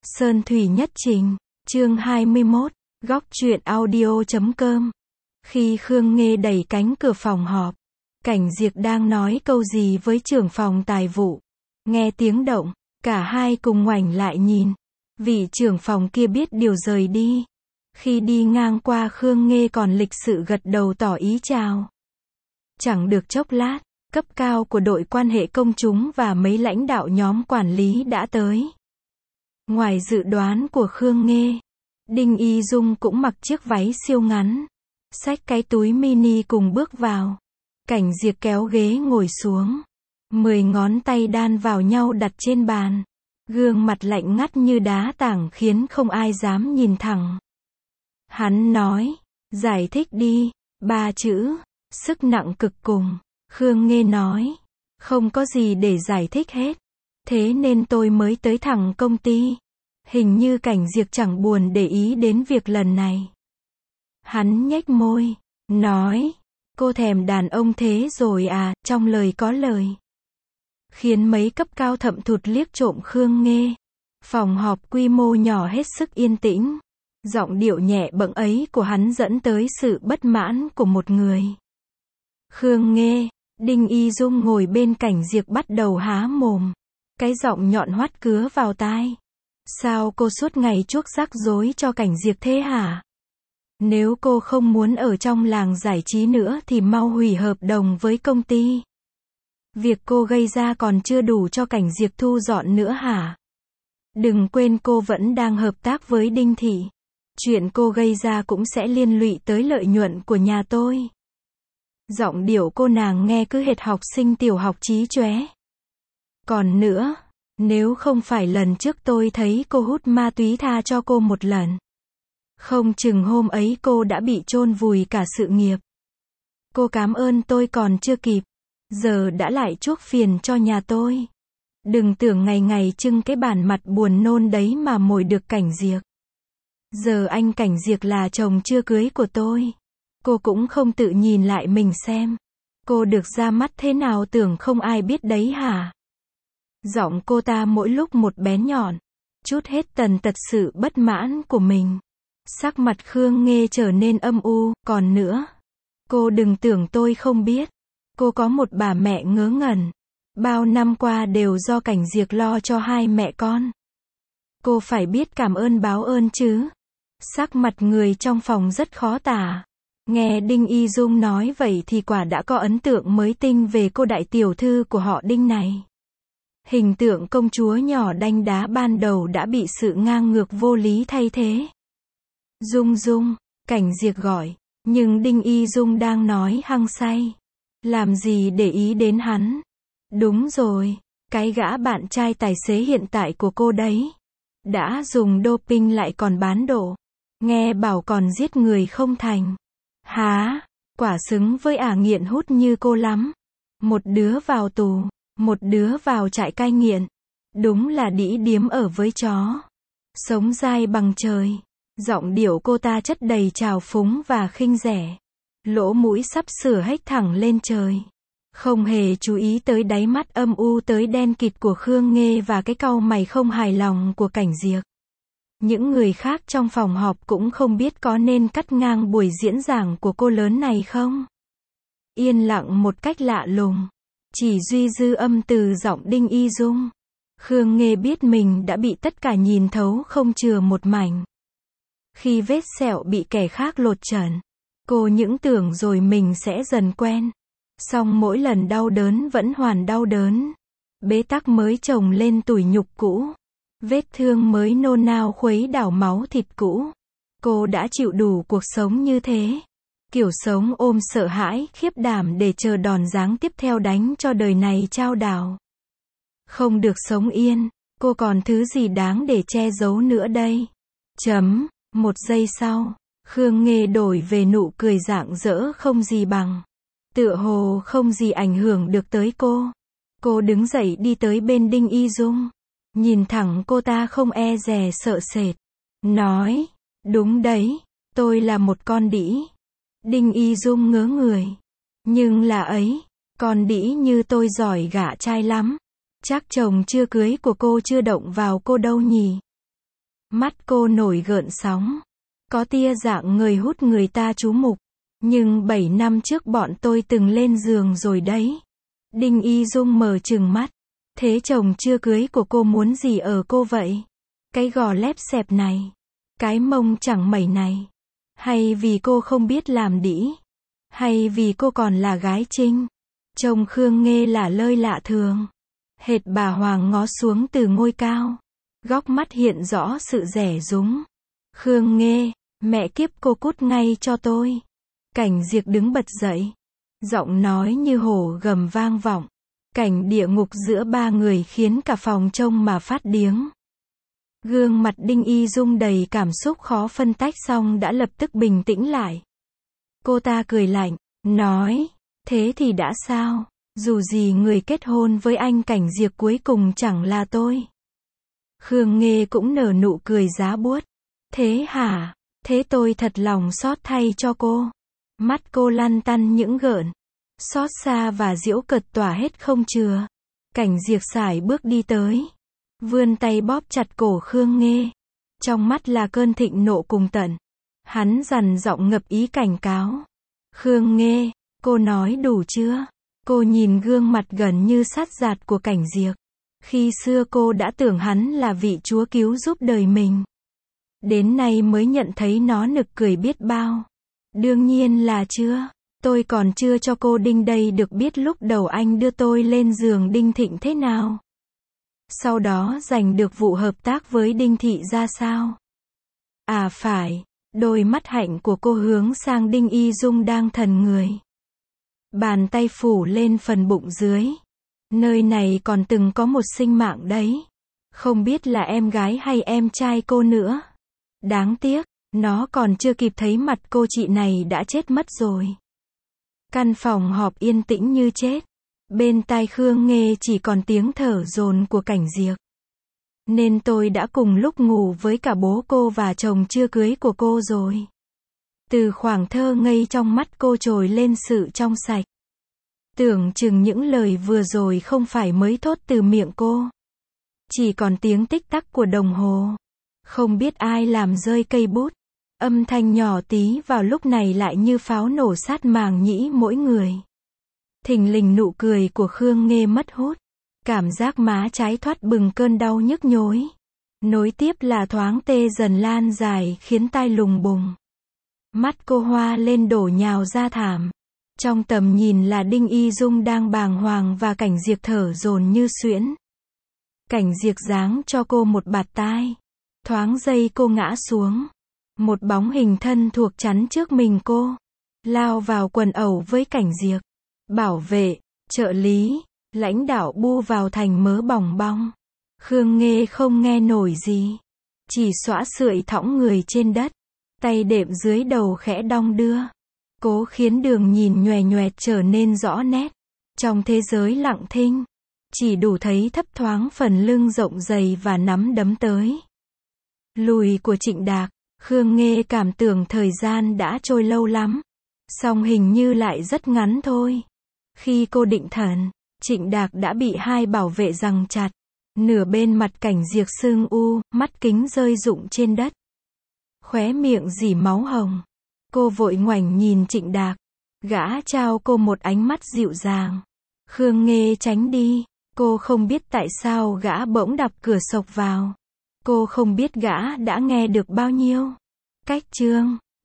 Sơn Thủy Nhất Trình, chương 21, góc truyện audio.com. Khi Khương Nghê đẩy cánh cửa phòng họp, Cảnh Diệp đang nói câu gì với trưởng phòng tài vụ. Nghe tiếng động, cả hai cùng ngoảnh lại nhìn. Vị trưởng phòng kia biết điều rời đi. Khi đi ngang qua Khương Nghê còn lịch sự gật đầu tỏ ý chào. Chẳng được chốc lát, cấp cao của đội quan hệ công chúng và mấy lãnh đạo nhóm quản lý đã tới. Ngoài dự đoán của Khương Nghê, Đinh Y Dung cũng mặc chiếc váy siêu ngắn, xách cái túi mini cùng bước vào. Cảnh Diệp kéo ghế ngồi xuống, 10 ngón tay đan vào nhau đặt trên bàn. Gương mặt lạnh ngắt như đá tảng khiến không ai dám nhìn thẳng. Hắn nói, giải thích đi, 3 chữ, sức nặng cực cùng. Khương Nghê nói, không có gì để giải thích hết. Thế nên tôi mới tới thẳng công ty. Hình như Cảnh Diệp chẳng buồn để ý đến việc lần này. Hắn nhếch môi, nói, cô thèm đàn ông thế rồi à, trong lời có lời. Khiến mấy cấp cao thậm thụt liếc trộm Khương Nghê. Phòng họp quy mô nhỏ hết sức yên tĩnh. Giọng điệu nhẹ bẫng ấy của hắn dẫn tới sự bất mãn của một người. Khương Nghê, Đinh Y Dung ngồi bên Cảnh Diệp bắt đầu há mồm. Cái giọng nhọn hoắt cứa vào tai. Sao cô suốt ngày chuốc rắc rối cho Cảnh Diệp thế hả? Nếu cô không muốn ở trong làng giải trí nữa thì mau hủy hợp đồng với công ty. Việc cô gây ra còn chưa đủ cho Cảnh Diệp thu dọn nữa hả? Đừng quên cô vẫn đang hợp tác với Đinh Thị. Chuyện cô gây ra cũng sẽ liên lụy tới lợi nhuận của nhà tôi. Giọng điệu cô nàng nghe cứ hệt học sinh tiểu học chí chóe. Còn nữa, nếu không phải lần trước tôi thấy cô hút ma túy tha cho cô một lần, không chừng hôm ấy cô đã bị chôn vùi cả sự nghiệp. Cô cảm ơn tôi còn chưa kịp, giờ đã lại chuốc phiền cho nhà tôi. Đừng tưởng ngày ngày trưng cái bản mặt buồn nôn đấy mà mồi được Cảnh Diệp. Giờ anh Cảnh Diệp là chồng chưa cưới của tôi. Cô cũng không tự nhìn lại mình xem. Cô được ra mắt thế nào tưởng không ai biết đấy hả? Giọng cô ta mỗi lúc một bén nhọn, chút hết tần tật sự bất mãn của mình. Sắc mặt Khương Nghê trở nên âm u, còn nữa. Cô đừng tưởng tôi không biết. Cô có một bà mẹ ngớ ngẩn. Bao năm qua đều do Cảnh Diệp lo cho hai mẹ con. Cô phải biết cảm ơn báo ơn chứ. Sắc mặt người trong phòng rất khó tả. Nghe Đinh Y Dung nói vậy thì quả đã có ấn tượng mới tinh về cô đại tiểu thư của họ Đinh này. Hình tượng công chúa nhỏ đanh đá ban đầu đã bị sự ngang ngược vô lý thay thế. Dung Dung, Cảnh Diệp gọi, nhưng Đinh Y Dung đang nói hăng say. Làm gì để ý đến hắn? Đúng rồi, cái gã bạn trai tài xế hiện tại của cô đấy. Đã dùng doping lại còn bán độ. Nghe bảo còn giết người không thành. Hả? Quả xứng với ả nghiện hút như cô lắm. Một đứa vào tù, một đứa vào trại cai nghiện. Đúng là đĩ điếm ở với chó. Sống dai bằng trời. Giọng điệu cô ta chất đầy trào phúng và khinh rẻ. Lỗ mũi sắp sửa hếch thẳng lên trời. Không hề chú ý tới đáy mắt âm u tới đen kịt của Khương Nghê và cái cau mày không hài lòng của Cảnh Diệp. Những người khác trong phòng họp cũng không biết có nên cắt ngang buổi diễn giảng của cô lớn này không. Yên lặng một cách lạ lùng. Chỉ duy dư âm từ giọng Đinh Y Dung. Khương Nghê biết mình đã bị tất cả nhìn thấu không chừa một mảnh. Khi vết sẹo bị kẻ khác lột trần, cô những tưởng rồi mình sẽ dần quen. Song mỗi lần đau đớn vẫn hoàn đau đớn. Bế tắc mới chồng lên tủi nhục cũ. Vết thương mới nôn nao khuấy đảo máu thịt cũ. Cô đã chịu đủ cuộc sống như thế. Kiểu sống ôm sợ hãi, khiếp đảm để chờ đòn giáng tiếp theo đánh cho đời này chao đảo. Không được sống yên, cô còn thứ gì đáng để che giấu nữa đây? Một giây sau, Khương Nghê đổi về nụ cười rạng rỡ không gì bằng. Tựa hồ không gì ảnh hưởng được tới cô. Cô đứng dậy đi tới bên Đinh Y Dung. Nhìn thẳng cô ta không e dè sợ sệt. Nói, đúng đấy, tôi là một con đĩ. Đinh Y Dung ngớ người. Nhưng là ấy, con đĩ như tôi giỏi gả trai lắm. Chắc chồng chưa cưới của cô chưa động vào cô đâu nhỉ. Mắt cô nổi gợn sóng. Có tia dạng người hút người ta chú mục. Nhưng 7 năm trước bọn tôi từng lên giường rồi đấy. Đinh Y Dung mở trừng mắt. Thế chồng chưa cưới của cô muốn gì ở cô vậy? Cái gò lép xẹp này. Cái mông chẳng mẩy này. Hay vì cô không biết làm đĩ? Hay vì cô còn là gái trinh? Trông Khương Nghê lả lơi lạ thường. Hệt bà Hoàng ngó xuống từ ngôi cao. Góc mắt hiện rõ sự dè dúng. Khương Nghê, mẹ kiếp cô cút ngay cho tôi. Cảnh Diệc đứng bật dậy. Giọng nói như hổ gầm vang vọng. Cảnh địa ngục giữa ba người khiến cả phòng trông mà phát điếng. Gương mặt Đinh Y Dung đầy cảm xúc khó phân tách xong đã lập tức bình tĩnh lại. Cô ta cười lạnh, nói, thế thì đã sao, dù gì người kết hôn với anh Cảnh Diệc cuối cùng chẳng là tôi. Khương Nghê cũng nở nụ cười giá buốt. Thế hả? Thế tôi thật lòng xót thay cho cô. Mắt cô lăn tăn những gợn. Xót xa và giễu cợt tỏa hết không chừa. Cảnh Diệc sải bước đi tới. Vươn tay bóp chặt cổ Khương Nghê. Trong mắt là cơn thịnh nộ cùng tận. Hắn dằn giọng ngập ý cảnh cáo. Khương Nghê, cô nói đủ chưa? Cô nhìn gương mặt gần như sát giạt của Cảnh Diệc. Khi xưa cô đã tưởng hắn là vị chúa cứu giúp đời mình. Đến nay mới nhận thấy nó nực cười biết bao. Đương nhiên là chưa. Tôi còn chưa cho cô Đinh đây được biết lúc đầu anh đưa tôi lên giường Đinh Thịnh thế nào. Sau đó giành được vụ hợp tác với Đinh Thị ra sao. À phải. Đôi mắt hạnh của cô hướng sang Đinh Y Dung đang thần người. Bàn tay phủ lên phần bụng dưới. Nơi này còn từng có một sinh mạng đấy. Không biết là em gái hay em trai cô nữa. Đáng tiếc, nó còn chưa kịp thấy mặt cô chị này đã chết mất rồi. Căn phòng họp yên tĩnh như chết. Bên tai Khương Nghê chỉ còn tiếng thở dồn của Cảnh Diệc. Nên tôi đã cùng lúc ngủ với cả bố cô và chồng chưa cưới của cô rồi. Từ khoảng thơ ngây trong mắt cô trồi lên sự trong sạch. Tưởng chừng những lời vừa rồi không phải mới thốt từ miệng cô. Chỉ còn tiếng tích tắc của đồng hồ. Không biết ai làm rơi cây bút. Âm thanh nhỏ tí vào lúc này lại như pháo nổ sát màng nhĩ mỗi người. Thình lình nụ cười của Khương Nghê mất hút. Cảm giác má trái thoát bừng cơn đau nhức nhối. Nối tiếp là thoáng tê dần lan dài khiến tai lùng bùng. Mắt cô hoa lên đổ nhào ra thảm. Trong tầm nhìn là Đinh Y Dung đang bàng hoàng và Cảnh Diệc thở dồn như suyễn. Cảnh Diệc giáng cho cô một bạt tai. Thoáng giây cô ngã xuống. Một bóng hình thân thuộc chắn trước mình cô. Lao vào quần ẩu với Cảnh Diệc. Bảo vệ, trợ lý, lãnh đạo bu vào thành mớ bòng bong. Khương Nghê không nghe nổi gì. Chỉ xõa sưởi thõng người trên đất. Tay đệm dưới đầu khẽ đong đưa. Cố khiến đường nhìn nhòe nhòe trở nên rõ nét. Trong thế giới lặng thinh. Chỉ đủ thấy thấp thoáng phần lưng rộng dày và nắm đấm tới. Lùi của Trịnh Đạc. Khương Nghê cảm tưởng thời gian đã trôi lâu lắm. Song hình như lại rất ngắn thôi. Khi cô định thần, Trịnh Đạc đã bị hai bảo vệ giằng chặt. Nửa bên mặt Cảnh Diệc sưng u, mắt kính rơi rụng trên đất. Khóe miệng rỉ máu hồng. Cô vội ngoảnh nhìn Trịnh Đạc. Gã trao cô một ánh mắt dịu dàng. Khương Nghê tránh đi. Cô không biết tại sao gã bỗng đập cửa sộc vào. Cô không biết gã đã nghe được bao nhiêu. Cách chương